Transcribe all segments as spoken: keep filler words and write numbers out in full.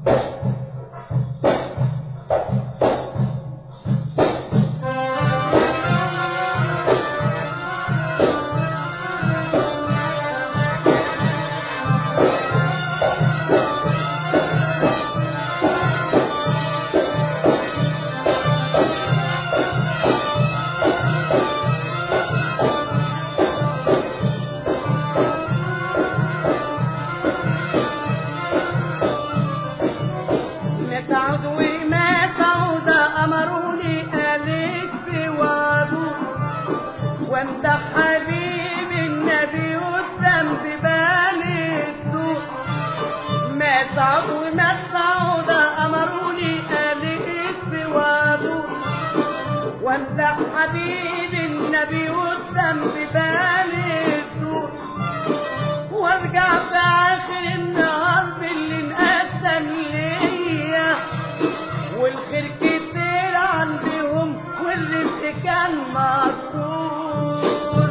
حبيب النبي والذنب بالي السوء وارجع في اخر النهار باللي انقسم ليا والخير كتير عندهم والرزق كان مقصور.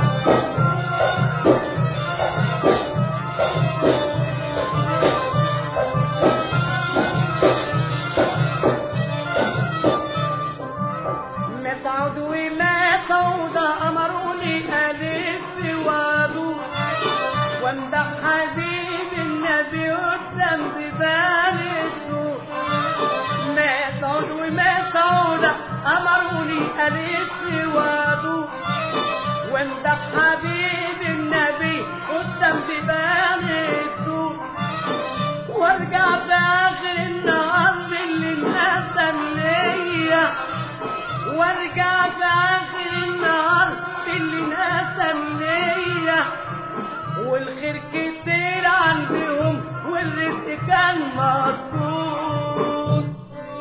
مسعود وما سودا امروني الف وادو وامدح حبيب النبي والذنب بالي السوء. مسعود وما سودا امروني الف وادو وامدح حبيب النبي والذنب بالي السوء وارجع في اخر النهار باللي انقسم ليا وارجع في اخر النهار باللي انقسم ليا والخير كتير عندهم والرزق كان مظبوط.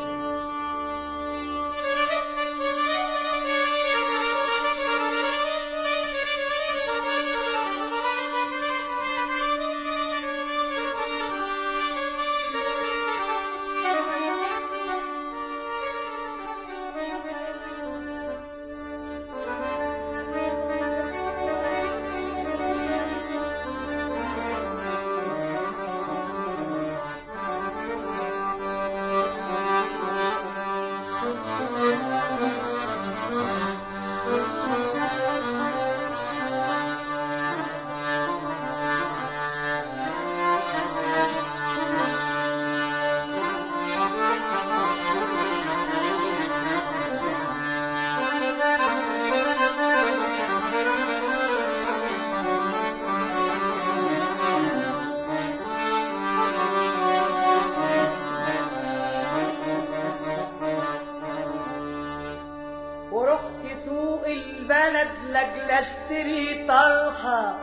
ورحت سوق البلد لاجل اشتري طرحه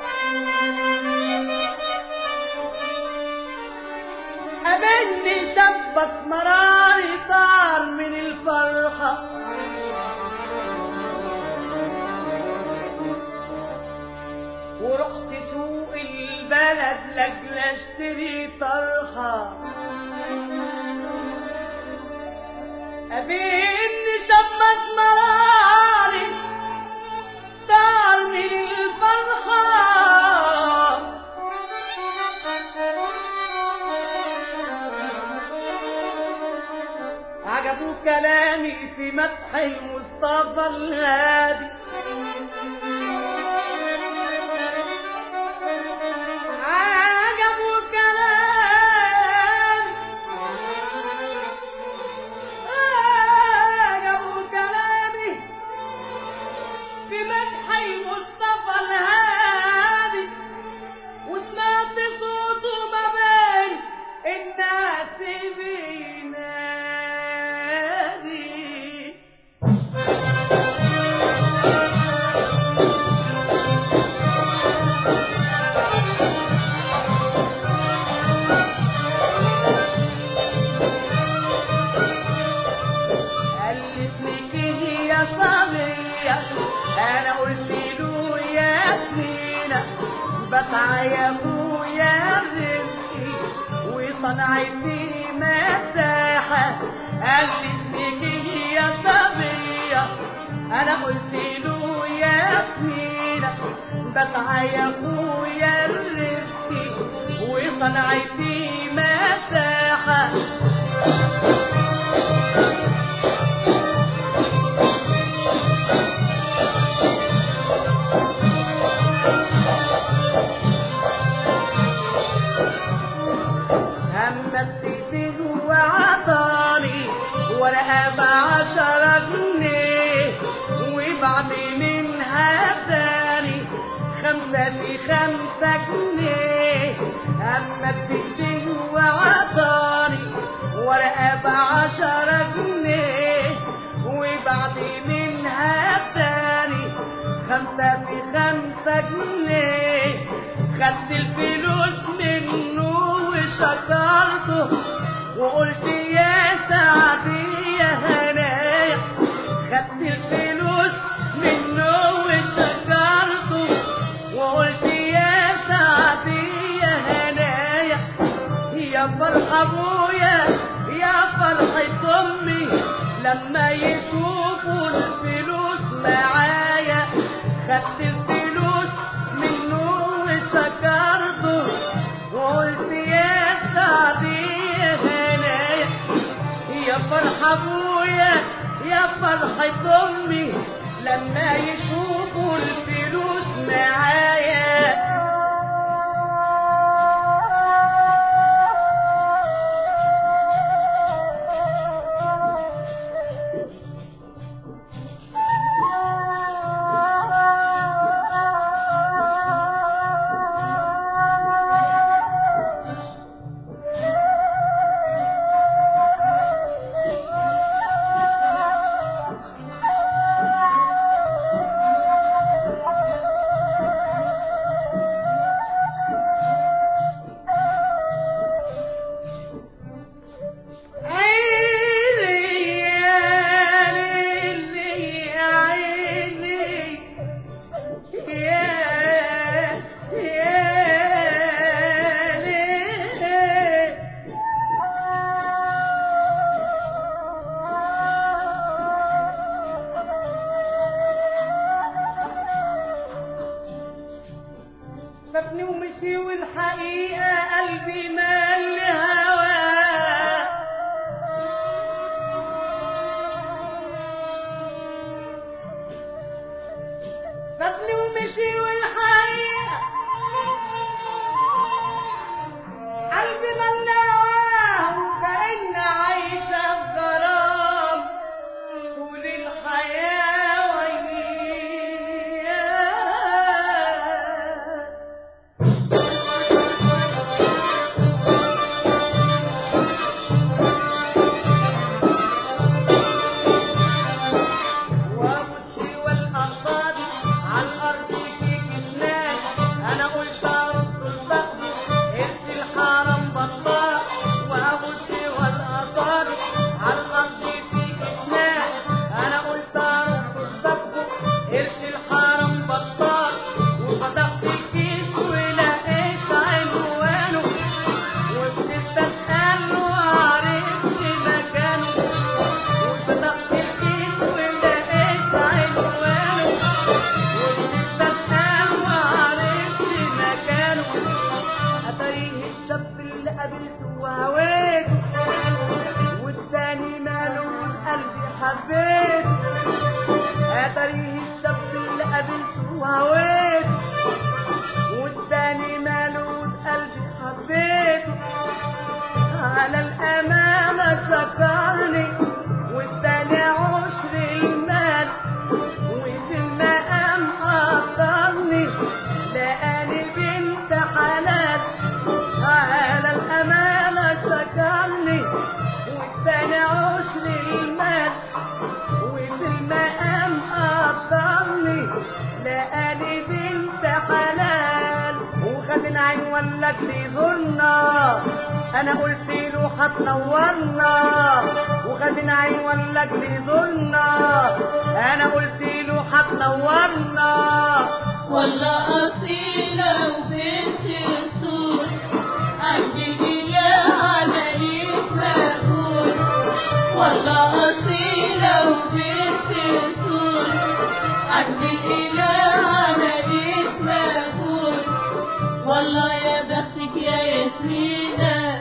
قابلني شاب اسمراني طار من الفرحه ورحت سوق البلد لاجل اشتري طرحه قابلني شاب اسمراني طار من الفرحه عجبوا كلامي في مدح المصطفى الهادي عجبوا كلامي عجبوا كلامي في مدح المصطفى الهادي وسمعت صوته ما بين الناس بينادي. انا قلت له يا سنينة بسعى يا ابويا رزقي وصنعتي مساحة قال لي اسمك يا صبية انا قلت له يا سنينة بسعى يا ابويا رزقي وصنعتي مساحة منها تاني خمسة في خمسة جنيه أما اديته وعطاني ورقة بعشرة جنيه وبعد منها تاني خمسة في خمسة جنيه خدت الفلوس منه وشكرته وقلت يا سعدي يا هنايا خدت الفلوس منه وشكرته وقلت يا سعدي يا هنايا يا فرحة ابويا يا فرحة امي لما يشوفوا الفلوس معايا خدت الفلوس منه وشكرته وقلت يا سعدي يا هنايا يا فرحة ابويا يا فرحة امي لما يشوفوا الفلوس معايا فاتني ومشي والحقيقة قلبي مال هواه فاتني ومشي والحقيقة قلبي مال هواه وكأن عايشة بغرام طول الحياة وياه حبيت اتريه الشاب اللي قابلته وهويت والتاني مالود قلبي حبيته على الامانه شكرني والتاني عشر المال وفي المقام قدرني لقاني بنت حلال على الامانه شكرني والتاني عشر المال وفي المقام قدرني لقاني بنت حلال وخد العين ولك بيزورنا انا قلت له هتنورنا وخد العين ولك بيزورنا انا قلت له هتنورنا والله اصيله وبنت الصور عند الاله عملت مقبول والله اصيله وبنت الصور عند الاله عملت مقبول والله يا بختك يا ياسمينه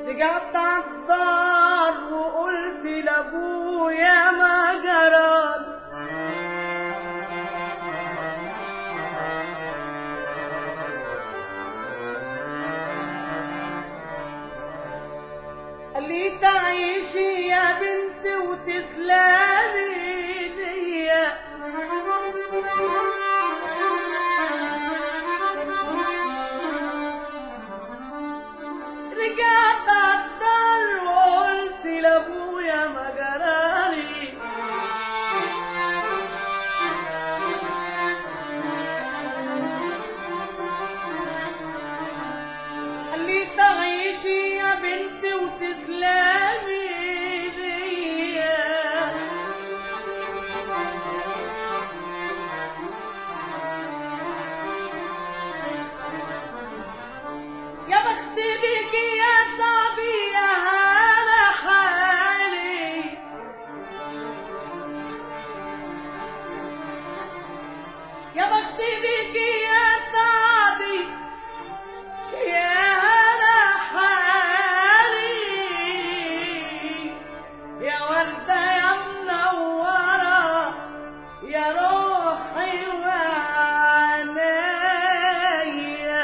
رجعت عالدار وقلت لابويا ما جرالي، قال لي تعيشي يا بنتي وتسلمي ليا، رجعت عالدار وقلت لابويا ما جرالي، قال لي تعيشي يا بنتي وتسلمي ليا، يا بختي بيكي يا صبي يا هلا حالي، يا بختي بيكي يا صبي يا هلا حالي، يا وردة يا منورة يا روحي وعينيا.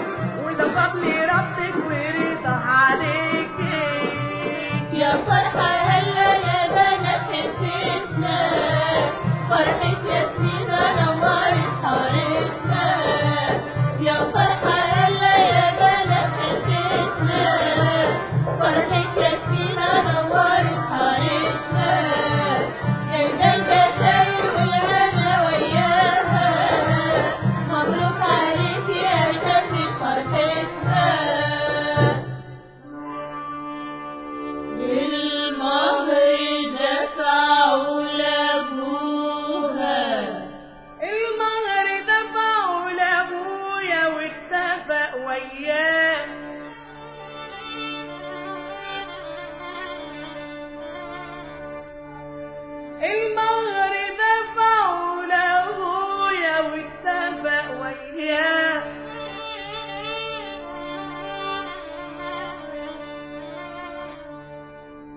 يا فرحة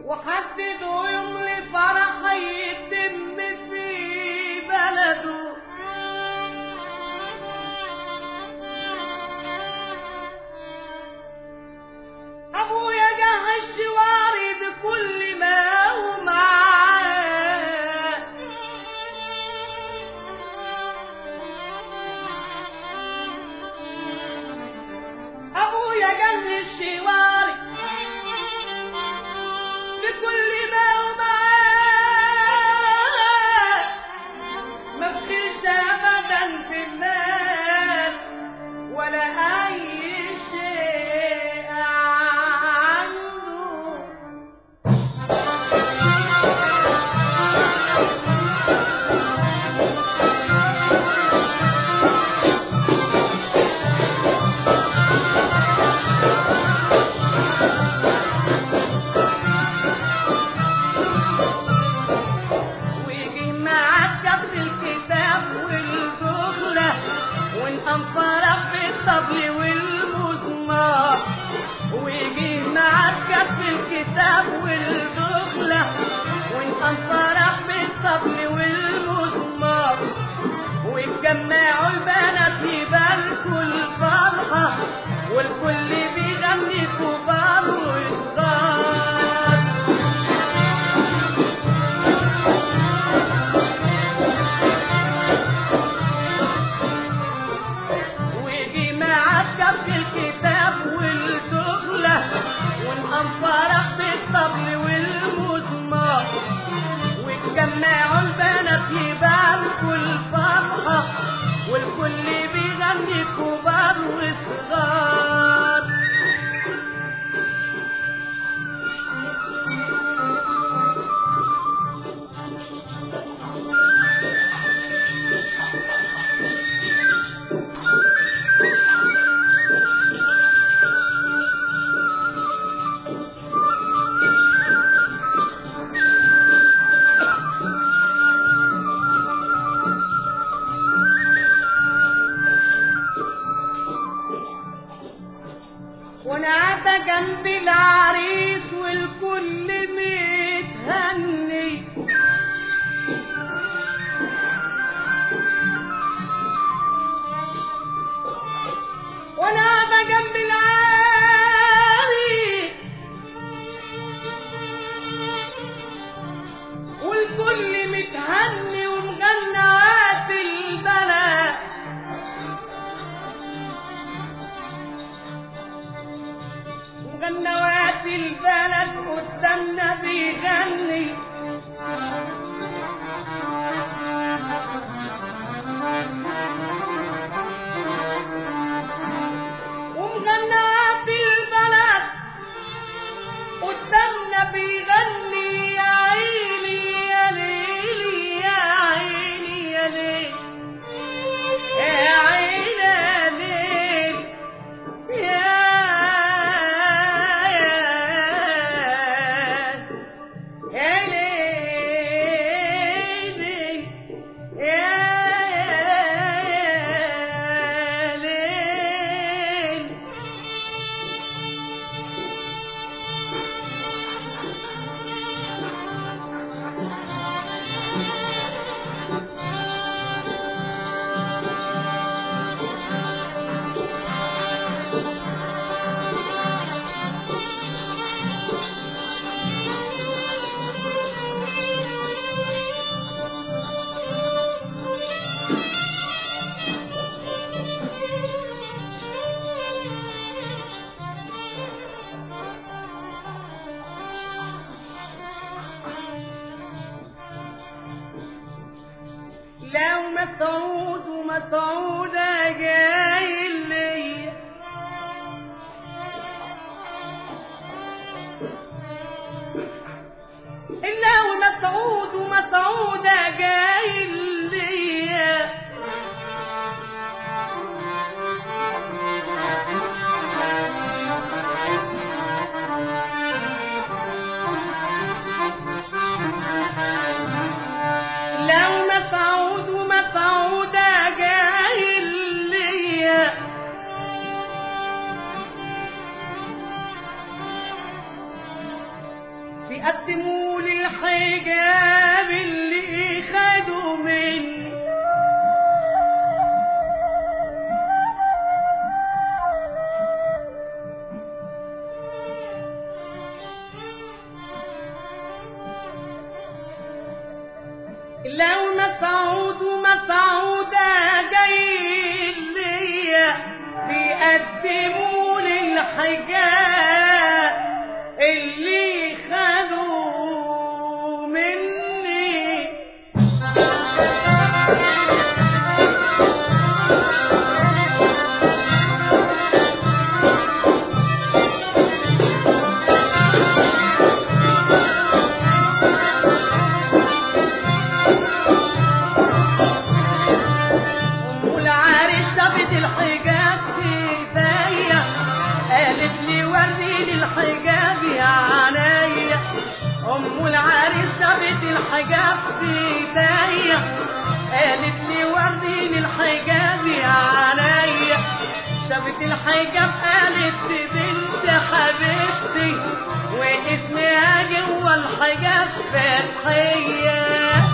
وحددوا يوم لفرح يتم في بلده. ابويا جه الشواري بكل ما هو معاه، ابويا جه الشواري بكل ما هو معاه، ما بخلش ابدا في المال ولا اي شيء عنده. ويجي معاك كف الكتاب والبخلة ونقنفرك بالطبل والمزمار، ويجي معاك كف الكتاب والبخلة ونقنفرك بالطبل والمزمار، ويتجمعوا البنات يباركوا الفرحة والكل بيغني كبار وصغار. ويجي معاك كف الكتاب والدخلة ونقنفرك بالطبل والمزمار، ويتجمعوا البنات يباركوا الفرحة والكل بيغني كبار وصغار. وانا قاعدة جنب العريس والكل متهني، وانا قاعدة جنب العريس والكل متهني ومغنى في البلد، وغنوات البلد قدامنا بيغني، ومغنوات البلد قدامنا بيغني، يا عيني يا ليلي يا عيني يا ليل يا عيني يا ليل يا لو مسعود ومسعودة جاي ليا، لو مسعود ومسعودة جاي ليا، لو مسعود ومسعودة جاي ليا بيقدموا لي الحجاب اللي خدوا مني. لو مسعود ومسعودة جاي ليا بيقدموا لي الحجاب اللي خدوا مني. الحجاب في ايديا قالت لي وريني الحجاب يا عينيا. ام العريس شافت الحجاب في ايديا قالت لي وريني الحجاب يا عينيا. شافت الحجاب قالت لي بنت حبيبتي واسمها جوا الحجاب فتحيه.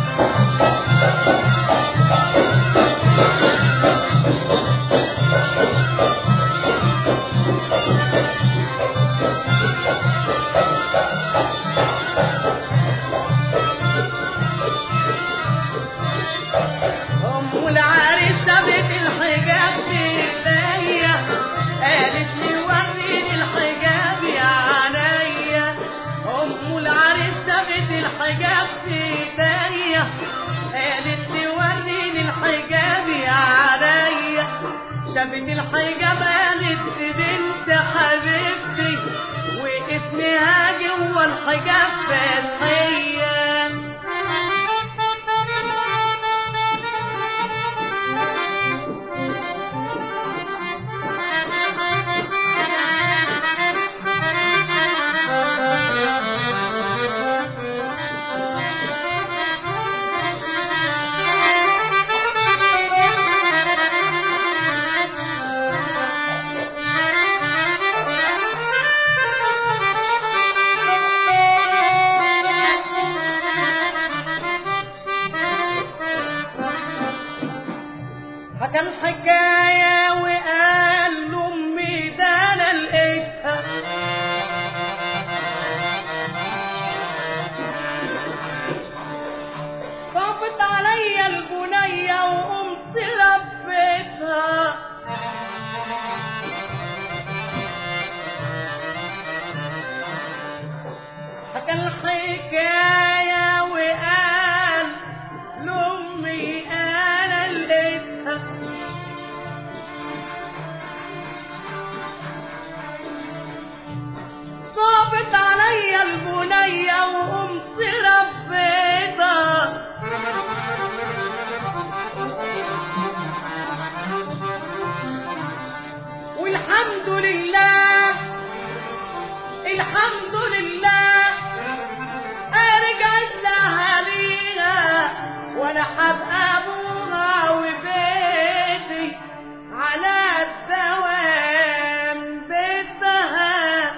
ام العريس شافت الحجاب في ايديا قالت لي وريني الحجاب يا عينيا. ام العريس شافت الحجاب في ايديا قالت لي وريني الحجاب يا عينيا. شافت الحجاب قالت لي بنت حبيبتي واسمها جوا الحجاب فتحيه. حكى الحكاية وقال لأمي ده أنا لقيتها طافت عليا البنية وقمت لبيتها. حكى الحكاية وقال لأمي أنا لقيتها صابت عليا البنية وقمت ربيتها. والحمد لله الحمد لله رجعت لأهاليها وانا حبقى ابوها وبيتي على الدوام بيتها.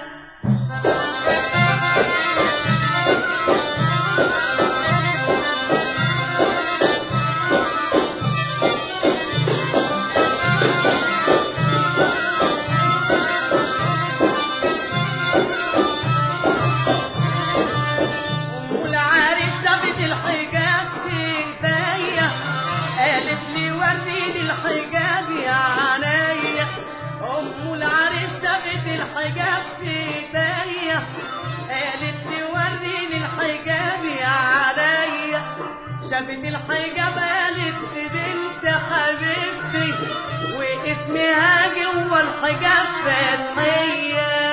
الحجاب في ايديا قالت لي وريني الحجاب يا عينيا. ام العريس شافت الحجاب في ايديا قالت لي وريني الحجاب يا عينيا. شافت الحجاب قالت لي بنت حبيبتي واسمها جوا الحجاب فتحيه.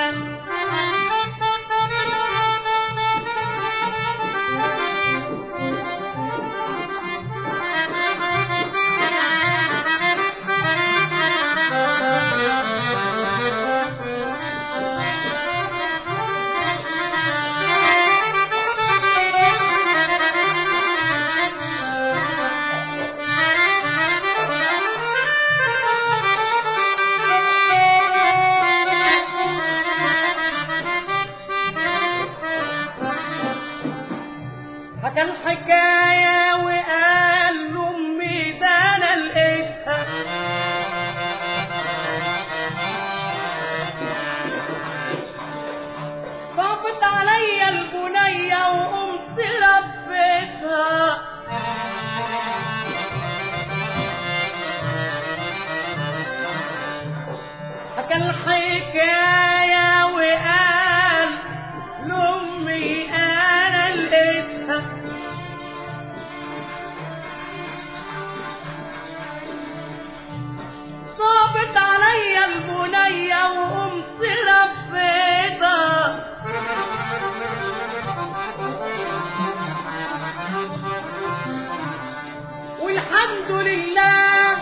حكى الحكاية وقال لأمي ده أنا لقيتها طافت عليا البنية وقمت لبيتها حكى الحكاية وقال لأمي أنا لقيتها صابت عليا البنية وقمت لبيتها والحمد لله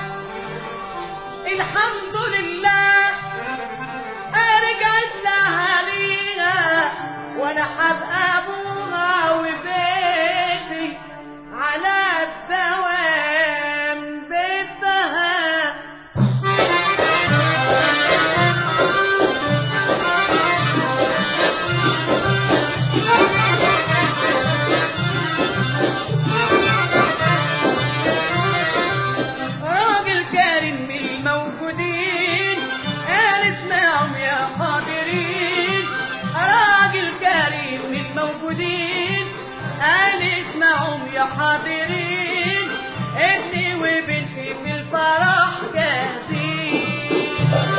الحمد لله رجعت لها ليها وانا حبقى ابوها وبيتي على الدوام بيتها راجل كريم من الموجودين قال اسمعهم يا حاضرين راجل كريم من الموجودين قال اسمعهم يا حاضرين ابني وبنتي في الفرح جاهزين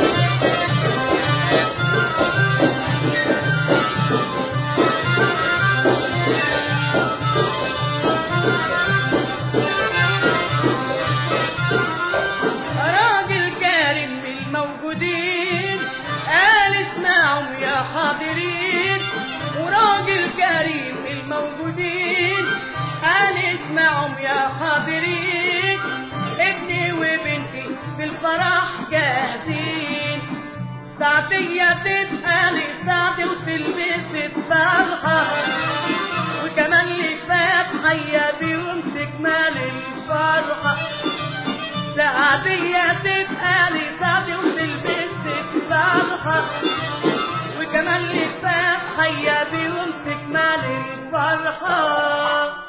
راجل كريم من الموجودين قال اسمعهم يا حاضرين وراجل كريم من الموجودين قال اسمعهم يا حاضرين ابني وبنتي في الفرح جاهزين سعدية تبقى لسعدي وتلبس الطرحة وكمان لفات حية بيمسك مال الفرحة سعدية تبقى لسعدي وتلبس الطرحة وكمان لفات حية بيمسك مال الفرحة